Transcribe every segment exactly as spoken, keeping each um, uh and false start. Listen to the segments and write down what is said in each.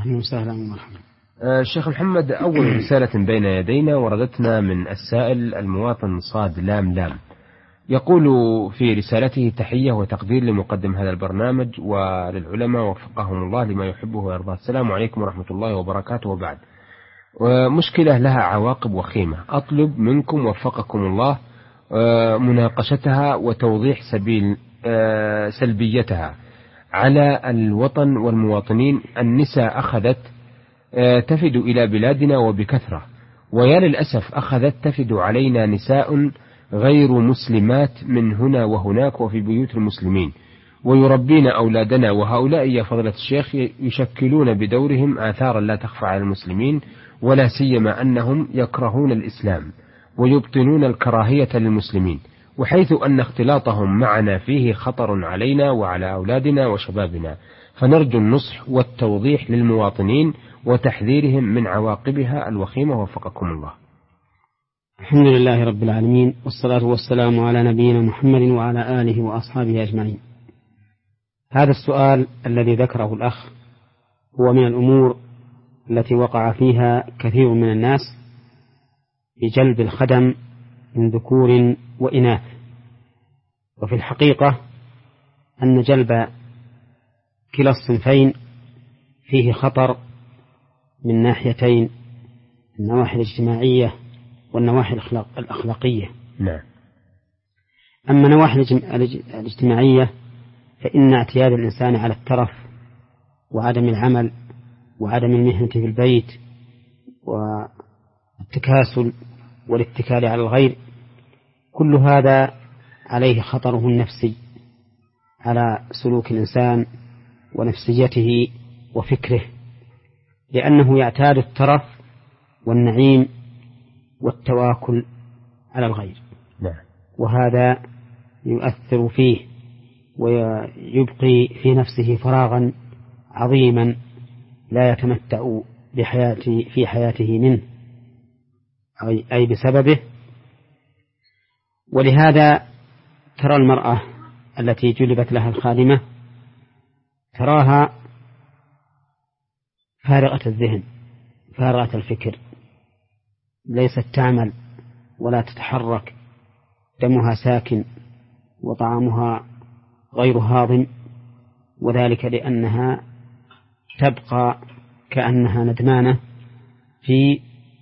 أهلا وسهلا ومرحبا. الشيخ محمد، أول رسالة بين يدينا وردتنا من السائل المواطن صاد لام لام، يقول في رسالته: تحية وتقدير لمقدم هذا البرنامج وللعلماء وفقهم الله لما يحبه ويرضاه. السلام عليكم ورحمة الله وبركاته. وبعد، ومشكلة لها عواقب وخيمة، أطلب منكم وفقكم الله مناقشتها وتوضيح سبيل سلبيتها على الوطن والمواطنين. النساء أخذت تفد إلى بلادنا وبكثرة، ويا للأسف أخذت تفد علينا نساء غير مسلمات من هنا وهناك وفي بيوت المسلمين، ويربين أولادنا، وهؤلاء يا فضيلة الشيخ يشكلون بدورهم آثارا لا تخفى على المسلمين، ولا سيما أنهم يكرهون الإسلام ويبطنون الكراهية للمسلمين، وحيث أن اختلاطهم معنا فيه خطر علينا وعلى أولادنا وشبابنا، فنرجو النصح والتوضيح للمواطنين وتحذيرهم من عواقبها الوخيمة وفقكم الله. الحمد لله رب العالمين، والصلاة والسلام على نبينا محمد وعلى آله وأصحابه أجمعين. هذا السؤال الذي ذكره الأخ هو من الأمور التي وقع فيها كثير من الناس بجلب الخدم من ذكور وإناث، وفي الحقيقة أن جلب كلا الصنفين فيه خطر من ناحيتين: النواحي الاجتماعية والنواحي الأخلاقية. نعم. أما النواحي الاجتماعية فإن اعتياد الإنسان على الترف وعدم العمل وعدم المهنة في البيت والتكاسل والاتكال على الغير، كل هذا عليه خطره النفسي على سلوك الإنسان ونفسيته وفكره، لأنه يعتاد الترف والنعيم والتواكل على الغير. نعم. وهذا يؤثر فيه ويبقي في نفسه فراغا عظيما لا يتمتع بحياته في حياته منه أي بسببه. ولهذا ترى المرأة التي جلبت لها الخادمة تراها فارغة الذهن فارغة الفكر، ليست تعمل ولا تتحرك، دمها ساكن وطعامها غير هاضم، وذلك لأنها تبقى كأنها ندمانة في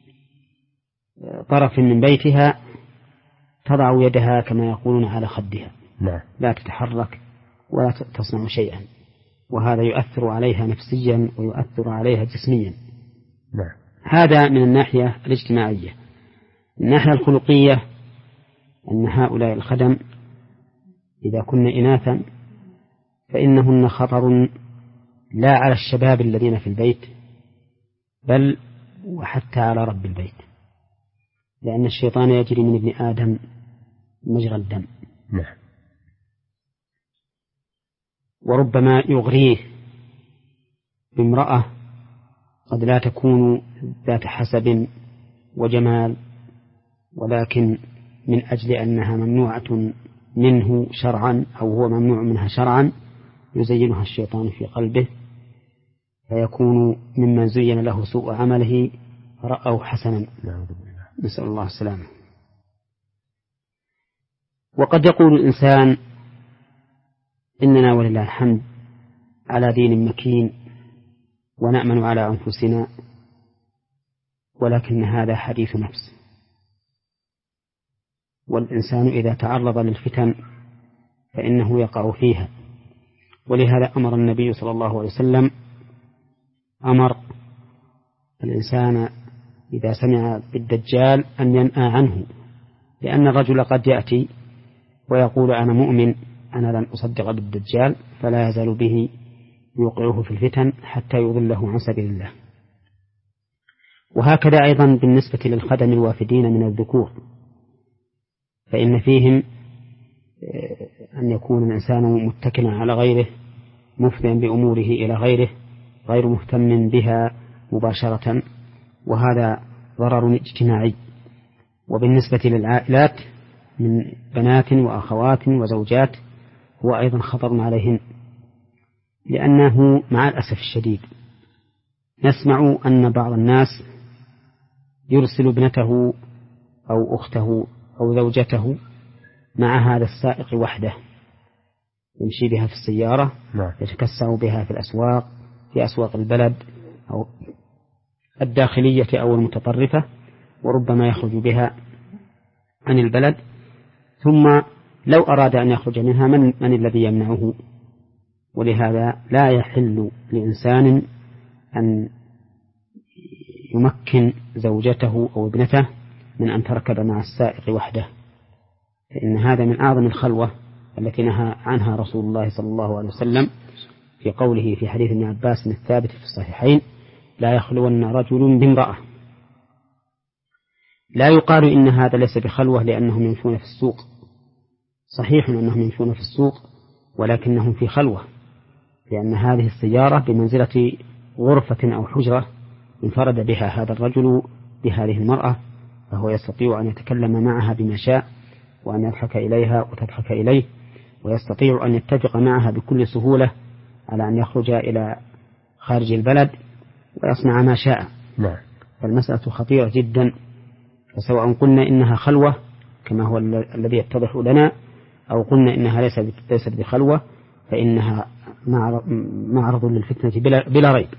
طرف من بيتها، تضع يدها كما يقولون على خدها، لا تتحرك ولا تصنع شيئا، وهذا يؤثر عليها نفسيا ويؤثر عليها جسميا. هذا من الناحية الاجتماعية. الناحية الخلقية أن هؤلاء الخدم إذا كن إناثا فإنهن خطر لا على الشباب الذين في البيت بل وحتى على رب البيت، لأن الشيطان يجري من ابن آدم مجرى الدم. نعم. وربما يغريه بامرأة قد لا تكون ذات حسب وجمال، ولكن من أجل أنها ممنوعة منه شرعا أو هو ممنوع منها شرعا يزينها الشيطان في قلبه، فيكون ممن زين له سوء عمله رأوا حسنا، نسأل الله السلامة. وقد يقول الإنسان: إننا ولله الحمد على دين مكين ونأمن على أنفسنا، ولكن هذا حديث نفس، والإنسان إذا تعرض للفتن فإنه يقع فيها. ولهذا أمر النبي صلى الله عليه وسلم أمر الإنسان إذا سمع بالدجال أن ينأى عنه، لأن الرجل قد يأتي ويقول: أنا مؤمن، أنا لن أصدق بالدجال، فلا يزال به يوقعه في الفتن حتى يضله عن سبيل الله. وهكذا أيضا بالنسبة للخدم الوافدين من الذكور، فإن فيهم أن يكون الإنسان متكلا على غيره، مفضيا بأموره إلى غيره، غير مهتم بها مباشرة، وهذا ضرر اجتماعي. وبالنسبة للعائلات من بنات وأخوات وزوجات هو أيضا خطر عليهن، لأنه مع الأسف الشديد نسمع أن بعض الناس يرسل ابنته أو أخته أو زوجته مع هذا السائق وحده، يمشي بها في السيارة، يتكسر بها في الأسواق، في أسواق البلد أو الداخلية أو المتطرفة، وربما يخرج بها عن البلد، ثم لو أراد أن يخرج منها من, من الذي يمنعه؟ ولهذا لا يحل لإنسان أن يمكن زوجته أو ابنته من أن تركب مع السائق وحده، فإن هذا من أعظم الخلوة التي نهى عنها رسول الله صلى الله عليه وسلم في قوله في حديث ابن عباس الثابت في الصحيحين: لا يخلون رجل بامرأة. لا يقال إن هذا ليس بخلوة لأنهم يمشون في السوق، صحيح أنهم يمشون في السوق ولكنهم في خلوة، لأن هذه السيارة بمنزلة غرفة أو حجرة انفرد بها هذا الرجل بهذه المرأة، فهو يستطيع أن يتكلم معها بما شاء، وأن يضحك إليها وتضحك إليه، ويستطيع أن يتفق معها بكل سهولة على أن يخرج إلى خارج البلد ويصنع ما شاء. نعم. فالمسألة خطيرة جدا، فسواء قلنا إنها خلوة كما هو الذي يتضح لنا، أو قلنا إنها ليست بخلوة، فإنها معرض للفتنة بلا, بلا ريب.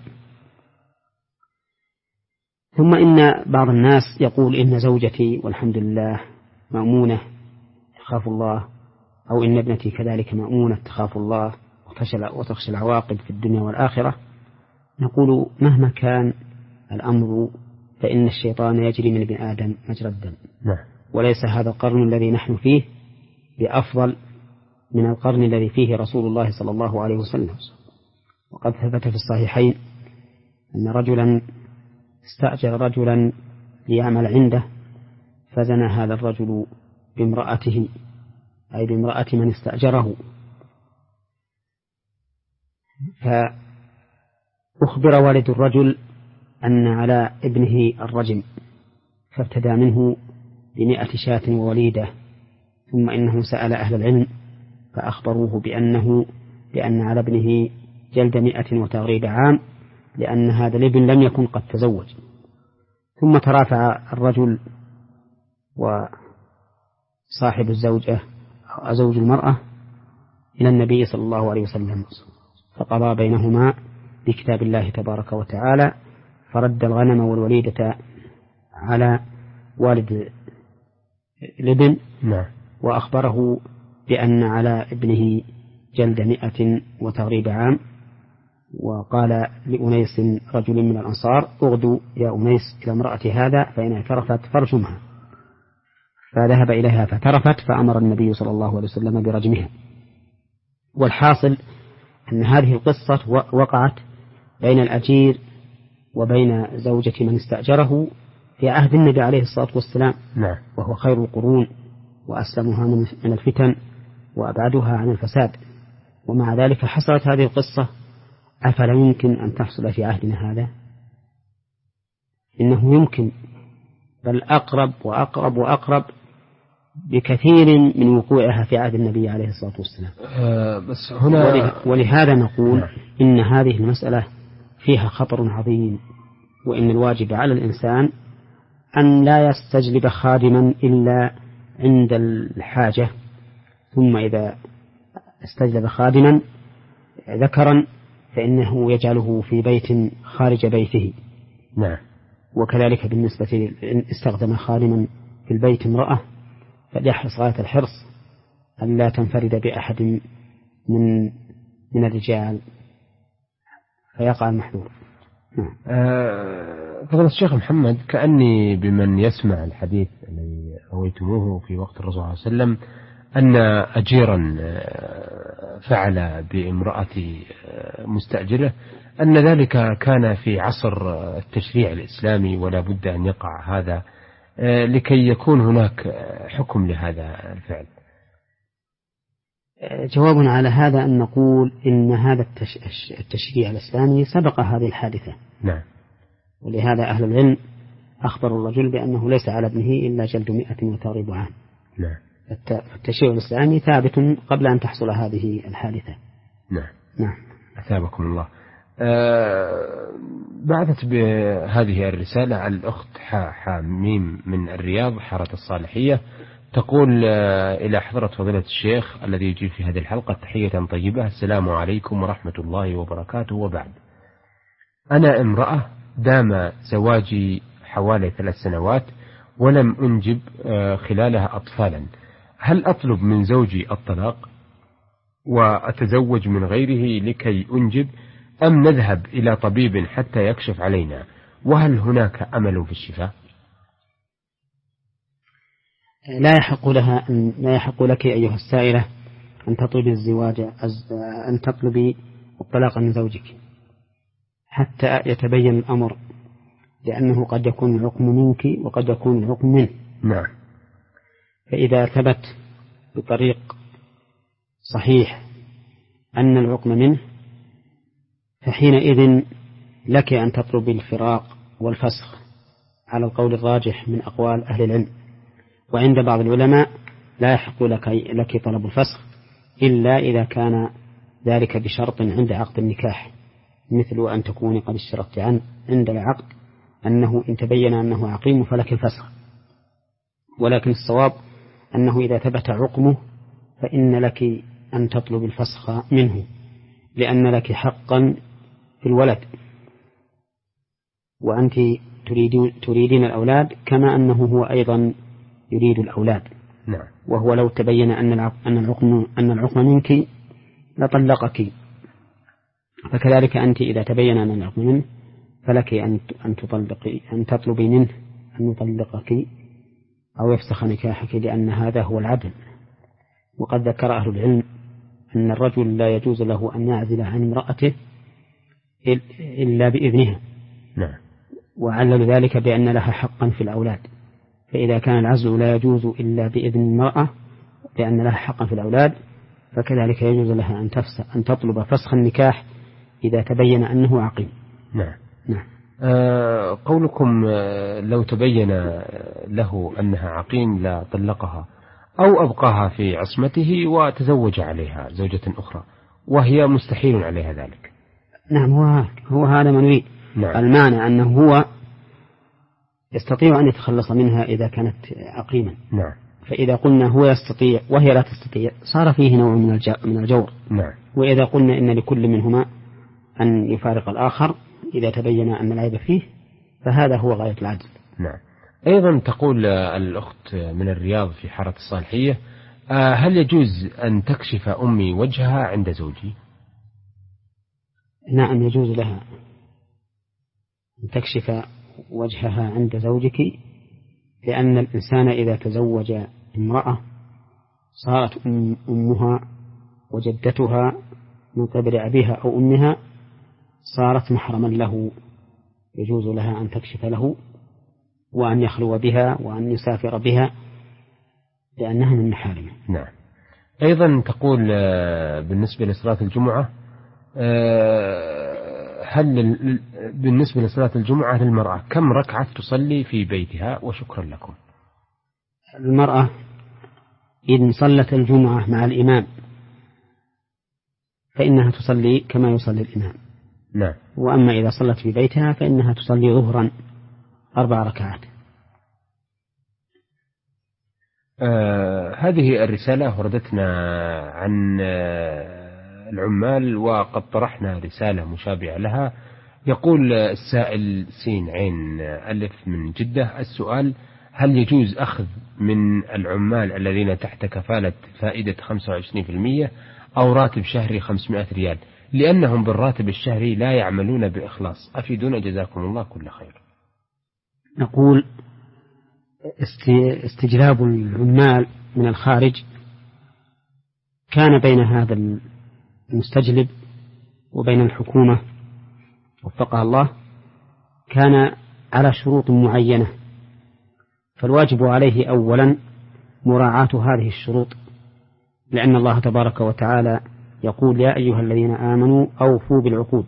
ثم إن بعض الناس يقول إن زوجتي والحمد لله مأمونة تخاف الله، أو إن ابنتي كذلك مأمونة تخاف الله وتخشى العواقب في الدنيا والآخرة. نقول مهما كان الأمر فإن الشيطان يجري من ابن آدم مجرى الدم، وليس هذا القرن الذي نحن فيه بأفضل من القرن الذي فيه رسول الله صلى الله عليه وسلم. وقد ثبت في الصحيحين أن رجلا استأجر رجلا ليعمل عنده، فزنى هذا الرجل بامرأته، أي بامرأة من استأجره، فأخبر والد الرجل أن على ابنه الرجم، فابتدى منه بمئة شاة ووليدة، ثم إنه سأل أهل العلم فأخبروه بأنه بأن على ابنه جلد مئة وتغريب عام، لأن هذا الابن لم يكن قد تزوج. ثم ترافع الرجل وصاحب الزوجة أو زوج المرأة إلى النبي صلى الله عليه وسلم، فقضى بينهما بكتاب الله تبارك وتعالى، فرد الغنم والوليدة على والد الابن، وأخبره بأن على ابنه جلد مئة وتغريب عام، وقال لأنيس رجل من الأنصار: اغدوا يا أنيس إلى امرأة هذا فإن اعترفت فارجمها. فذهب إليها فاعترفت، فأمر النبي صلى الله عليه وسلم برجمها. والحاصل أن هذه القصة وقعت بين الأجير وبين زوجة من استأجره في عهد النبي عليه الصلاة والسلام، وهو خير القرون وأسلمها من الفتن وأبعدها عن الفساد، ومع ذلك حصلت هذه القصة. أفلا يمكن أن تحصل في عهدنا هذا؟ إنه يمكن، بل أقرب وأقرب وأقرب بكثير من وقوعها في عهد النبي عليه الصلاة والسلام. أه بس هنا ولهذا نقول إن هذه المسألة فيها خطر عظيم، وإن الواجب على الإنسان أن لا يستجلب خادما إلا عند الحاجة، ثم إذا استجلب خادما ذكرا فإنه يجعله في بيت خارج بيته. نعم. وكذلك بالنسبة استخدم خادما في البيت امرأة، فليحرص غاية الحرص أن لا تنفرد بأحد من من الرجال فيقع المحذور. نعم. أه فضل الشيخ محمد، كأني بمن يسمع الحديث الذي رويتموه في وقت الرسول صلى الله عليه وسلم أن أجيرا فعل بامرأة مستأجرة، أن ذلك كان في عصر التشريع الإسلامي ولا بد أن يقع هذا لكي يكون هناك حكم لهذا الفعل. جوابنا على هذا أن نقول إن هذا التشريع الإسلامي سبق هذه الحادثة. نعم. ولهذا أهل العلم أخبروا الرجل بأنه ليس على ابنه إلا جلد مئة وتغريب عام. نعم. التشريع الإسلامي ثابت قبل أن تحصل هذه الحادثة. نعم. نعم. أثابكم الله. آه بعثت بهذه الرسالة على الأخت حاميم من الرياض حارة الصالحية، تقول آه إلى حضرة فضيلة الشيخ الذي يجيب في هذه الحلقة تحية طيبة: السلام عليكم ورحمة الله وبركاته. وبعد، أنا امرأة دام زواجي حوالي ثلاث سنوات ولم أنجب آه خلالها أطفالا، هل أطلب من زوجي الطلاق وأتزوج من غيره لكي أنجب، أم نذهب إلى طبيب حتى يكشف علينا؟ وهل هناك أمل في الشفاء؟ لا يحق لها أن لا يحق لك أيها السائلة أن تطلبي الزواج أن تطلبي الطلاق من زوجك حتى يتبين الأمر، لأنه قد يكون الحكم منك وقد يكون الحكم منه. نعم. فإذا ثبت بطريق صحيح أن الحكم منه فحينئذ لك أن تطلب الفراق والفسخ على القول الراجح من أقوال أهل العلم. وعند بعض العلماء لا يحق لك, لك طلب الفسخ إلا إذا كان ذلك بشرط عند عقد النكاح، مثل أن تكون قد اشترطت عنه عند العقد أنه إن تبين أنه عقيم فلك الفسخ. ولكن الصواب أنه إذا ثبت عقمه فإن لك أن تطلب الفسخ منه، لأن لك حقا في الولد، وأنت تريدين, تريدين الأولاد كما أنه هو أيضا يريد الأولاد. نعم. وهو لو تبين أن العقم أن العقم منك لطلقك، فكذلك أنت إذا تبين أن العقم منه فلك أن أن تطلقي أن تطلبي منه أن يطلقك أو يفسخ نكاحك، لأن هذا هو العدل. وقد ذكر أهل العلم أن الرجل لا يجوز له أن يعزل عن امرأته إلا بإذنها. نعم. وعلل ذلك بأن لها حقا في الأولاد، فإذا كان العزل لا يجوز إلا بإذن المرأة لأن لها حقا في الأولاد، فكذلك يجوز لها أن تفسخ أن تطلب فسخ النكاح إذا تبين أنه عقيم. نعم. نعم. آه قولكم آه لو تبين له أنها عقيم لا طلقها أو أبقاها في عصمته وتزوج عليها زوجة أخرى وهي مستحيل عليها ذلك. نعم، هو, هو هذا ما نريد. نعم. المعنى أنه هو يستطيع أن يتخلص منها إذا كانت عقيما. نعم. فإذا قلنا هو يستطيع وهي لا تستطيع صار فيه نوع من الجور. نعم. وإذا قلنا إن لكل منهما أن يفارق الآخر إذا تبين أن العيب فيه فهذا هو غاية العدل. نعم. أيضا تقول الأخت من الرياض في حارة الصالحية: هل يجوز أن تكشف أمي وجهها عند زوجي؟ نعم، يجوز لها أن تكشف وجهها عند زوجك، لأن الإنسان إذا تزوج امرأة صارت أمها وجدتها من قبل أبيها أو أمها صارت محرما له، يجوز لها أن تكشف له وأن يخلو بها وأن يسافر بها لأنها من محارمه. نعم. أيضا تقول بالنسبة لصلاة الجمعة: هل بالنسبة لصلاة الجمعة للمرأة كم ركعة تصلي في بيتها؟ وشكرا لكم. المرأة إن صلت الجمعة مع الإمام فإنها تصلي كما يصلي الإمام. نعم. وأما إذا صلت في بيتها فإنها تصلي ظهرا أربع ركعات. آه هذه الرسالة وردتنا عن آه العمال وقد طرحنا رسالة مشابهة لها. يقول السائل سين عين ألف من جدة: السؤال: هل يجوز أخذ من العمال الذين تحت كفالة فائدة خمسة وعشرين بالمئة أو راتب شهري خمسمائة ريال لأنهم بالراتب الشهري لا يعملون بإخلاص؟ أفيدونا جزاكم الله كل خير. نقول استجلاب العمال من الخارج كان بين هذا المستجلب وبين الحكومة وفقها الله كان على شروط معينة، فالواجب عليه أولا مراعاة هذه الشروط، لأن الله تبارك وتعالى يقول: يا أيها الذين آمنوا أوفوا بالعقود.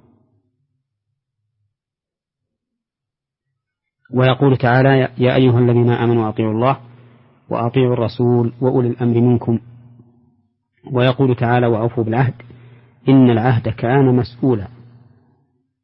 ويقول تعالى: يا أيها الذين آمنوا أطيعوا الله وأطيعوا الرسول وأولي الأمر منكم. ويقول تعالى: وأوفوا بالعهد إن العهد كان مسؤولا.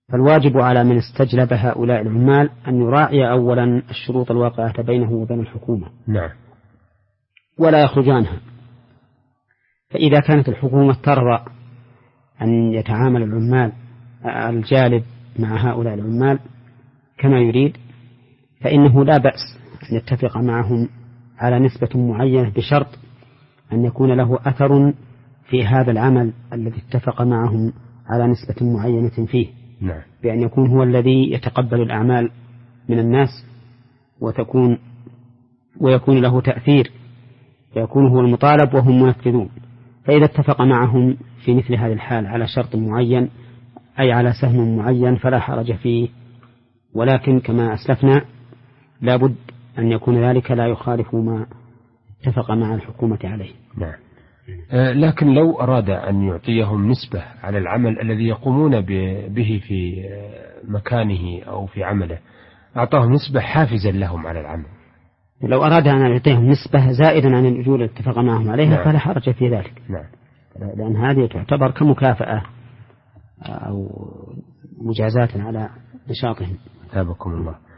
فالواجب على من استجلب هؤلاء العمال أن يراعي أولا الشروط الواقعة بينه وبين الحكومة. نعم. ولا يخرج عنها. فإذا كانت الحكومة ترضى أن يتعامل العمال الجالب مع هؤلاء العمال كما يريد، فإنه لا بأس أن يتفق معهم على نسبة معينة بشرط أن يكون له أثر في هذا العمل الذي اتفق معهم على نسبة معينة فيه. نعم. بأن يكون هو الذي يتقبل الأعمال من الناس وتكون ويكون له تأثير، فيكون هو المطالب وهم منفذون. فإذا اتفق معهم في مثل هذه الحال على شرط معين أي على سهم معين فلا حرج فيه، ولكن كما أسلفنا لابد أن يكون ذلك لا يخالف ما اتفق مع الحكومة عليه. نعم. آه لكن لو أراد أن يعطيهم نسبة على العمل الذي يقومون به في مكانه أو في عمله، أعطاهم نسبة حافزا لهم على العمل. لو أراد أن يعطيهم نسبة زائدا عن الأجور التي اتفق معهم عليها نعم. فلا حرج في ذلك. نعم. لأن هذه تعتبر كمكافأة أو مجازاة على نشاطهم. أثابكم الله.